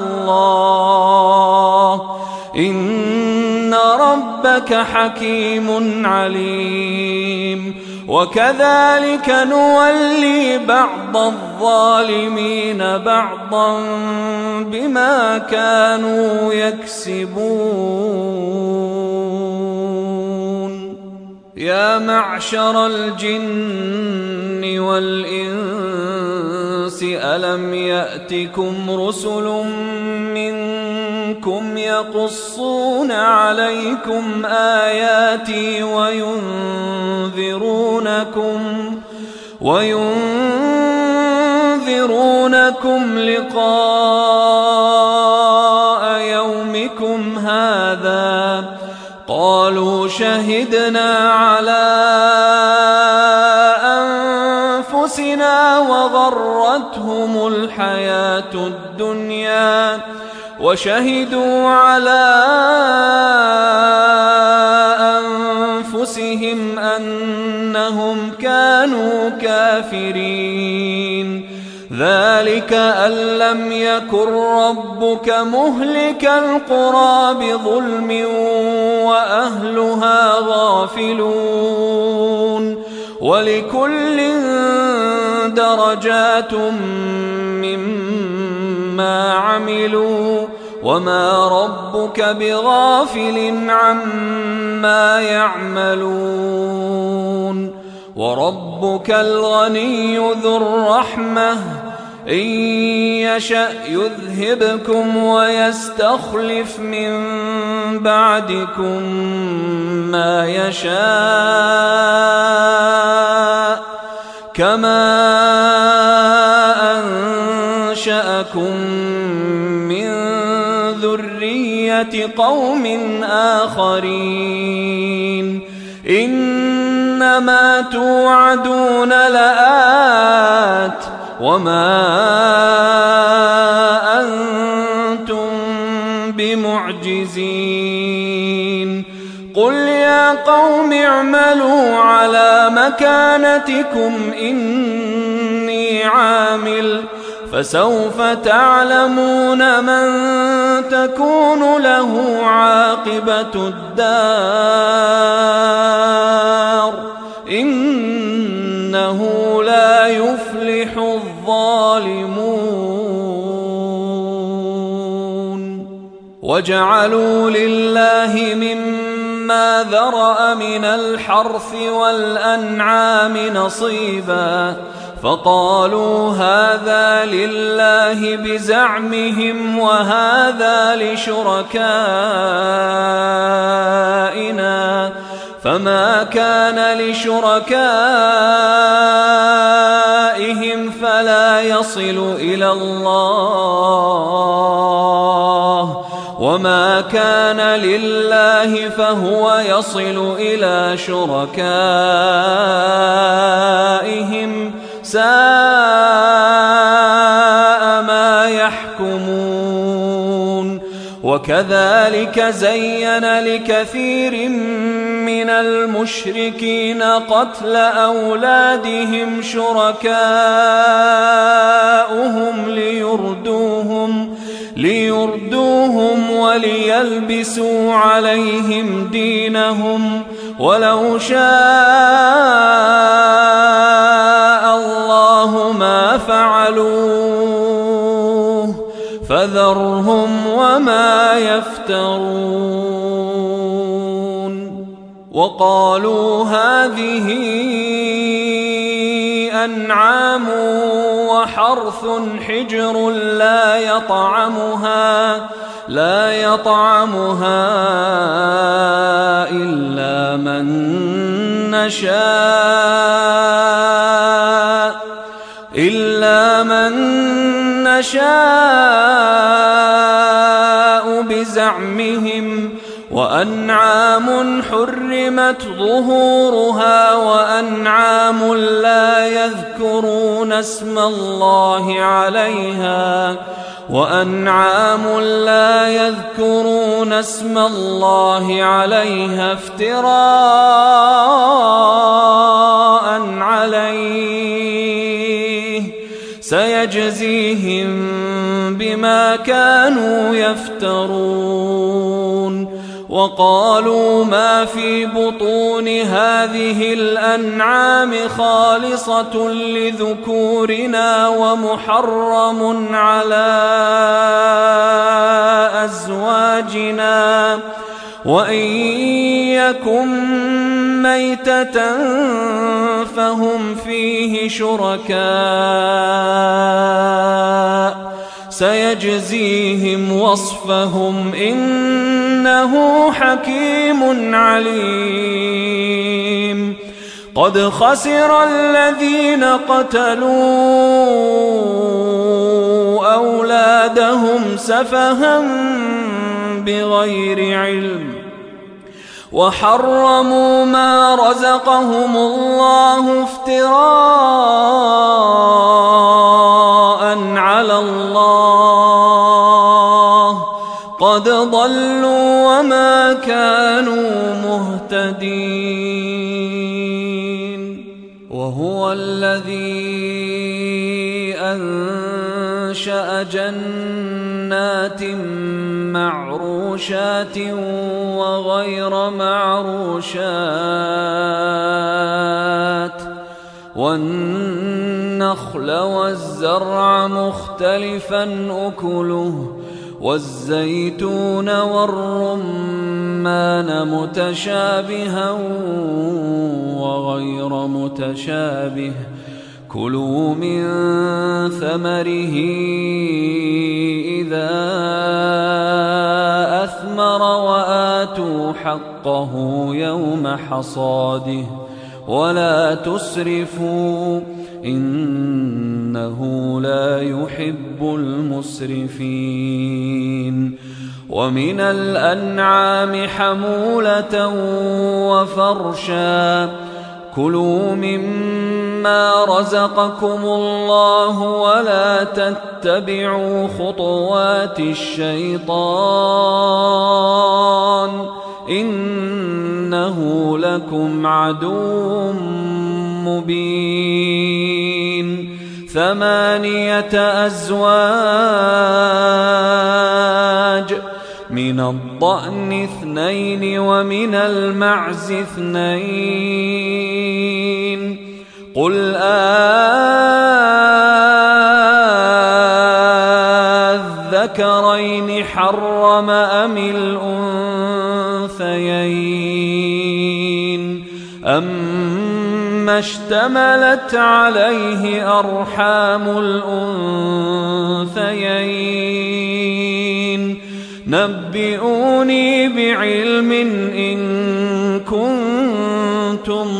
الله، إن ربك حكيم عليم. وكذلك نولي بعض الظالمين بعضا بما كانوا يكسبون. يا معشر الجن والإنس ألم يأتكم رسل منكم يقصون عليكم آياتي وينذرونكم وينذرونكم لقاء يومكم هذا؟ قالوا شهدنا على أنفسنا وغرتهم الحياة الدنيا وشهدوا على أنفسهم أنهم كانوا كافرين. ذلك أن لم يكن ربك مهلك القرى بظلم وأهلها غافلون، ولكل درجات مما عملوا وما ربك بغافل عما يعملون. وربك الغني ذو الرحمة، إن يشأ يذهبكم ويستخلف من بعدكم ما يشاء كما أنشأكم من ذرية قوم آخرين. إنما توعدون لآت وما أنتم بمعجزين. قل يا قوم اعملوا على مكانتكم إني عامل، فسوف تعلمون من تكون له عاقبة الدار، إنه لا يفلح الظالمون. وجعلوا لله مما ذرأ من الحرث والأنعام نصيبا، فقالوا هذا لله بزعمهم وهذا لشركائنا، فما كان لشركائهم فلا يصل إلى الله، وما كان لله فهو يصل إلى شركائهم، ساء ما يحكمون. وكذلك زين لكثير من المشركين قتل أولادهم شركاؤهم ليردوهم ليردوهم وليلبسوا عليهم دينهم، ولو شاء الله ما فعلوه فذرهم وما يفترون. وقالوا هذه أنعام وحرث حجر لا يطعمها لا يطعمها إلا من نشاء إلا من نشاء بزعمهم، وأنعام حرمت ظهورها وأنعام لا يذكرون اسم الله عليها وأنعام لا يذكرون اسم الله عليها افتراء عليه، سيجزيهم بما كانوا يفترون. وقالوا ما في بطون هذه الأنعام خالصة لذكورنا ومحرم على أزواجنا، وإن يكن ميتة فهم فيه شركاء، سيجزيهم وصفهم إنه حكيم عليم. قد خسر الذين قتلوا أولادهم سفها بغير علم وحرموا ما رزقهم الله افتراء على الله، قد ضلوا وما كانوا مهتدين. وهو الذي أنشأ جنات معروشات وغير معروشات، والنخل والزرع مختلفا أكله، والزيتون والرمان متشابها وغير متشابه، كلوا من ثمره إذا أثمر وآتوا حقه يوم حصاده ولا تسرفوا إنه لا يحب المسرفين. ومن الأنعام حمولة وفرشا، كلوا مما رزقكم الله ولا تتبعوا خطوات الشيطان إنه لكم عدو مبين. ثمانية أزواج، من الضأن اثنين ومن المعز اثنين، قل أذكرين حرم أم الأنثيين أما اشتملت عليه أرحام الأنثيين، نبئوني بعلم إن كنتم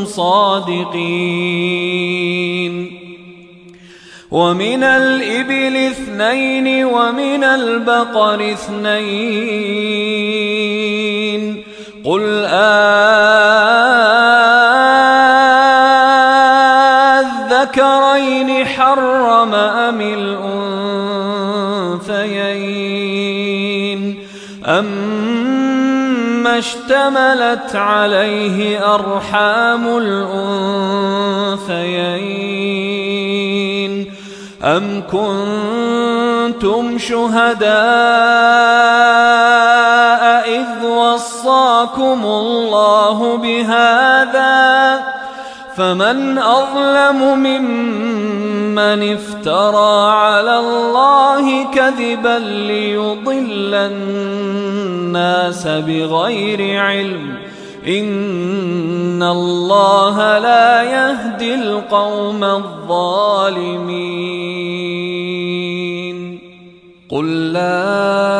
صادقين. ومن الإبل اثنين ومن البقر اثنين قل أذكرين حرم أم الأنثيين أما اشتملت عليه أرحام الأنثيين أم كنتم شهداء إذ وصاكم الله بهذا فمن أظلم ممن افترى على الله كذبا ليضل الناس بغير علم إن الله لا يهدي القوم الظالمين. قل لا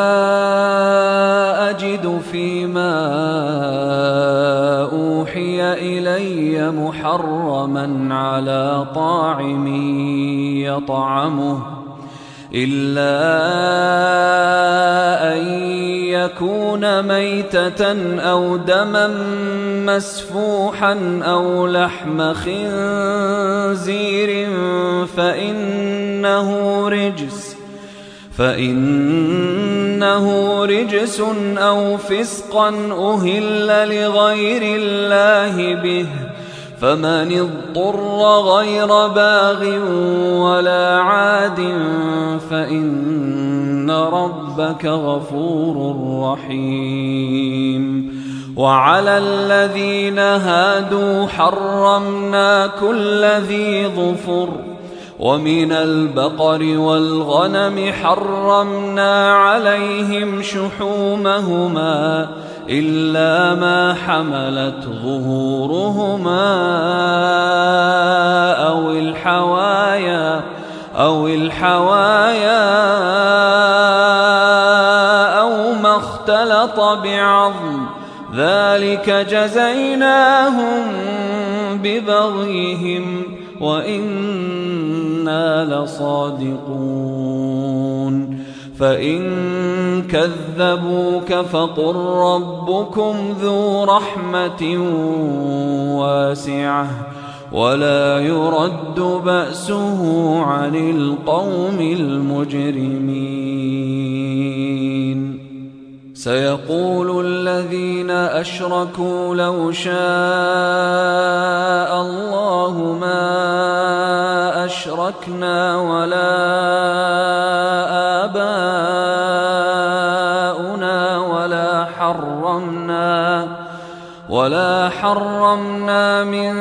أجد فيما أوحي إلي محرما على طاعم يطعمه إلا أن يكون ميتة أو دما مسفوحا أو لحم خنزير فإنه رجس فإنه رجس أو فسقا أهل لغير الله به فمن اضطر غير باغ ولا عاد فإن ربك غفور رحيم. وعلى الذين هادوا حرمنا كل ذي ظفر ومن البقر والغنم حرمنا عليهم شحومهما إلا ما حملت ظهورهما أو الحوايا أو الحوايا أو ما اختلط بعظم ذلك جزيناهم ببغيهم وإنا لصادقون. فإن كذبوك فقل ربكم ذو رحمة واسعة ولا يرد بأسه عن القوم المجرمين. سيقول الذين أشركوا لو شاء الله ما أشركنا ولا آباؤنا ولا حرمنا ولا حرمنا من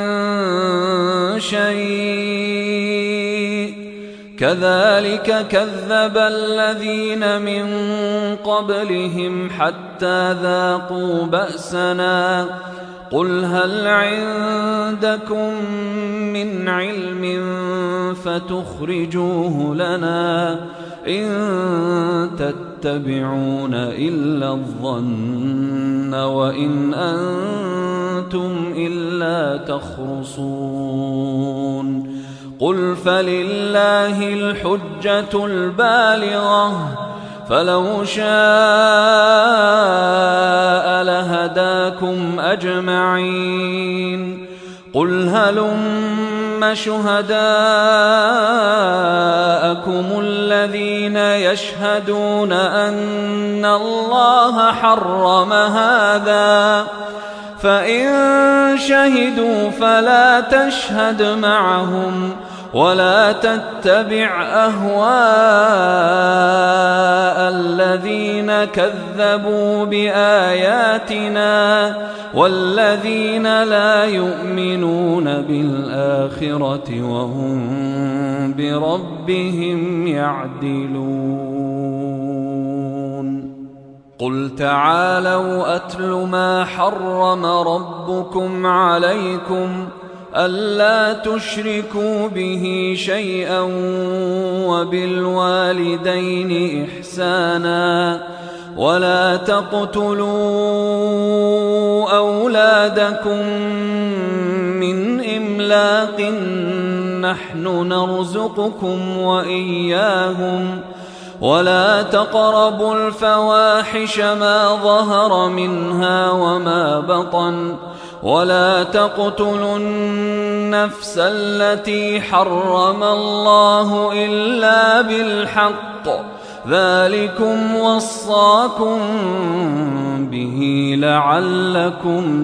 شيء كذلك كذب الذين من قبلهم حتى ذاقوا بأسنا قل هل عندكم من علم فتخرجوه لنا إن تتبعون إلا الظن وإن أنتم إلا تخرصون. قل فلله الحجة البالغة فلو شاء لهداكم أجمعين. قل هلم شهداءكم الذين يشهدون أن الله حرم هذا فإن شهدوا فلا تشهد معهم ولا تتبع أهواء الذين كذبوا بآياتنا والذين لا يؤمنون بالآخرة وهم بربهم يعدلون. قل تعالوا أتل ما حرم ربكم عليكم ألا تشركوا به شيئا وبالوالدين إحسانا ولا تقتلوا أولادكم من إملاق نحن نرزقكم وإياهم ولا تقربوا الفواحش ما ظهر منها وما بطن ولا تقتلوا النفس التي حرم الله إلا بالحق ذلكم وصاكم به لعلكم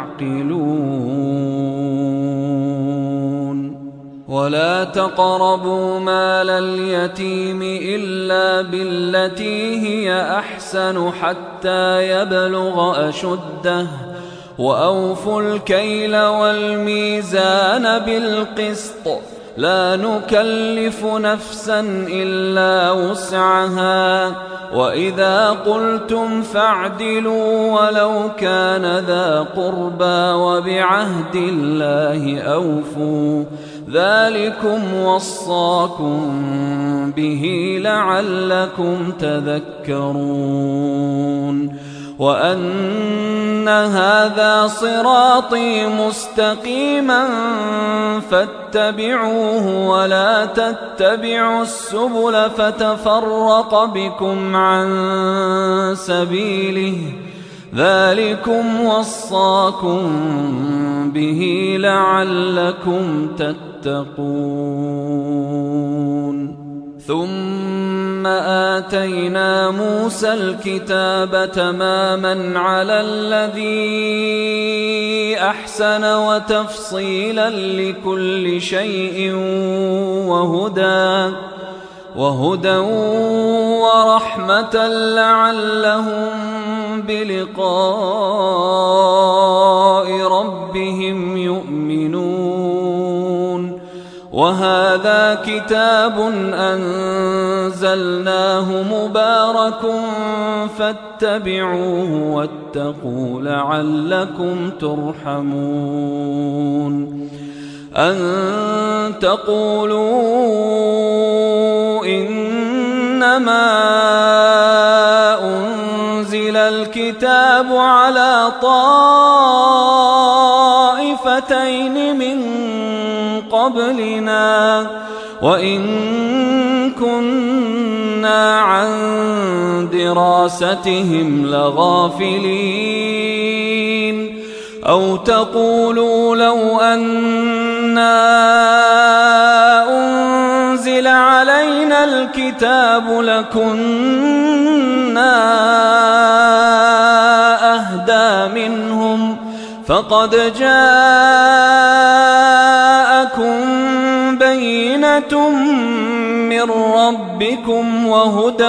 تعقلون ولا تقربوا مال اليتيم إلا بالتي هي أحسن حتى يبلغ أشده وأوفوا الكيل والميزان بالقسط لا نكلف نفسا إلا وسعها وإذا قلتم فاعدلوا ولو كان ذا قربى وبعهد الله أوفوا ذلكم وصاكم به لعلكم تذكرون وأن هذا صراطي مستقيما فاتبعوه ولا تتبعوا السبل فتفرق بكم عن سبيله ذلكم وصاكم به لعلكم تتقون ثم آتينا موسى الكتاب تماما على الذي أحسن وتفصيلا لكل شيء وهدى وهدى ورحمة لعلهم بلقاء ربهم يؤمنون وهذا كتاب أنزلناه مبارك فاتبعوه واتقوا لعلكم ترحمون أن تقولوا إنما أنزل الكتاب على طائفتين من قبلنا وإن كنا عن دراستهم لغافلين أو تقولوا لو أنا أنزل علينا الكتاب لكنا أهدى منهم فقد جاءكم بينة من ربكم وهدى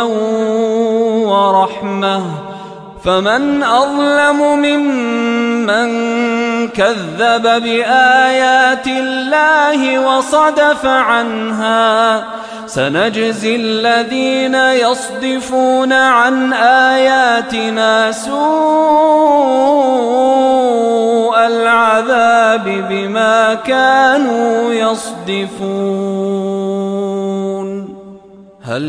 ورحمة فمن أظلم ممن كذب بآيات الله وصدف عنها سنجزي الذين يصدفون عن آياتنا سوء العذاب بما كانوا يصدفون هل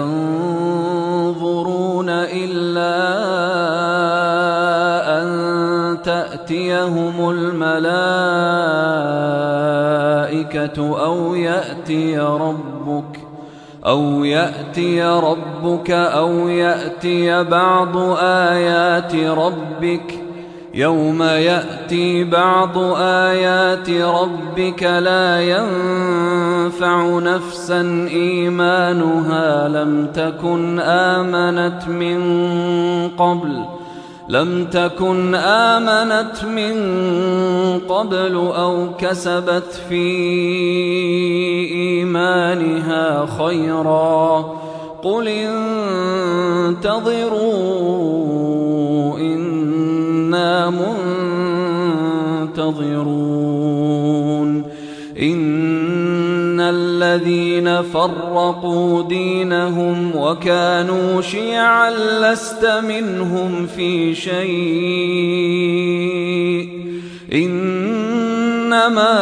ينظرون إلا أن تأتيهم الملائكة أو يأتي ربك أو يأتي ربك أو يأتي بعض آيات ربك يوم يأتي بعض آيات ربك لا ينفع نفسا إيمانها لم تكن آمنت من قبل لم تكن آمنت من قبل أو كسبت في إيمانها خيرا قل انتظروا إنا منتظرون إن الذين فرقوا دينهم وكانوا شيعا لست منهم في شيء إنما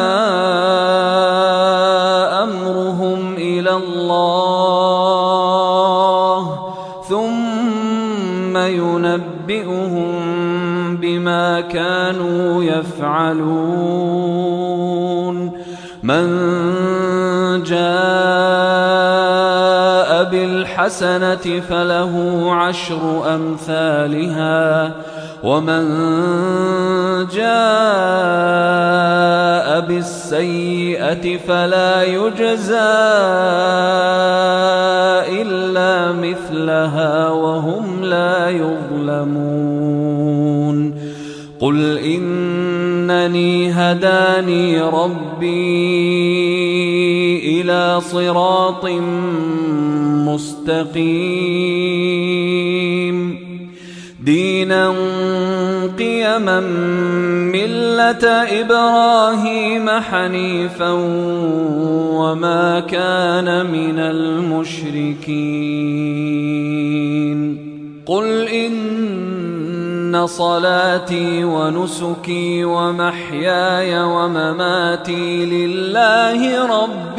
أمرهم إلى الله ثم يفعلون من جاء بالحسنة فله عشر أمثالها ومن جاء بالسيئة فلا يجزى إلا مثلها وهم لا يظلمون قل إنني هداني ربي إلى صراط مستقيم دينا قيما ملة إبراهيم حنيفا وما كان من المشركين قل إن صلاتي ونسكي ومحياي ومماتي لله رب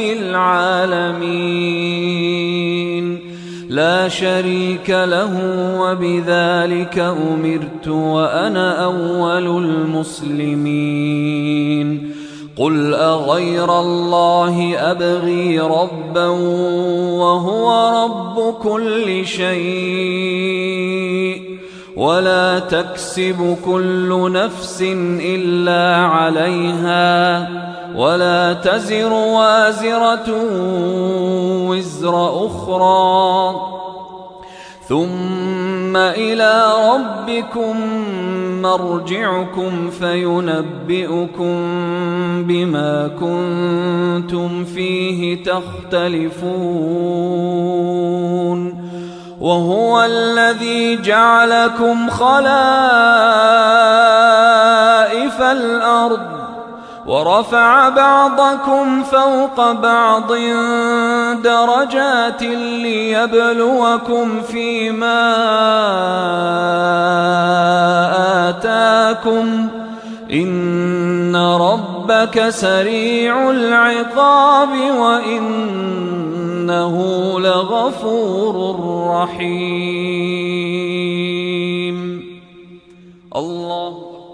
العالمين لا شريك له وبذلك أمرت وأنا أول المسلمين قل أغير الله أبغي ربا وهو رب كل شيء ولا تكسب كل نفس إلا عليها ولا تزر وازرة وزر أخرى ثم إلى ربكم مرجعكم فينبئكم بما كنتم فيه تختلفون وهو الذي جعلكم خلائف الأرض ورفع بعضكم فوق بعض درجات ليبلوكم فيما آتاكم إن ربك سريع العقاب وإنه لغفور رحيم الله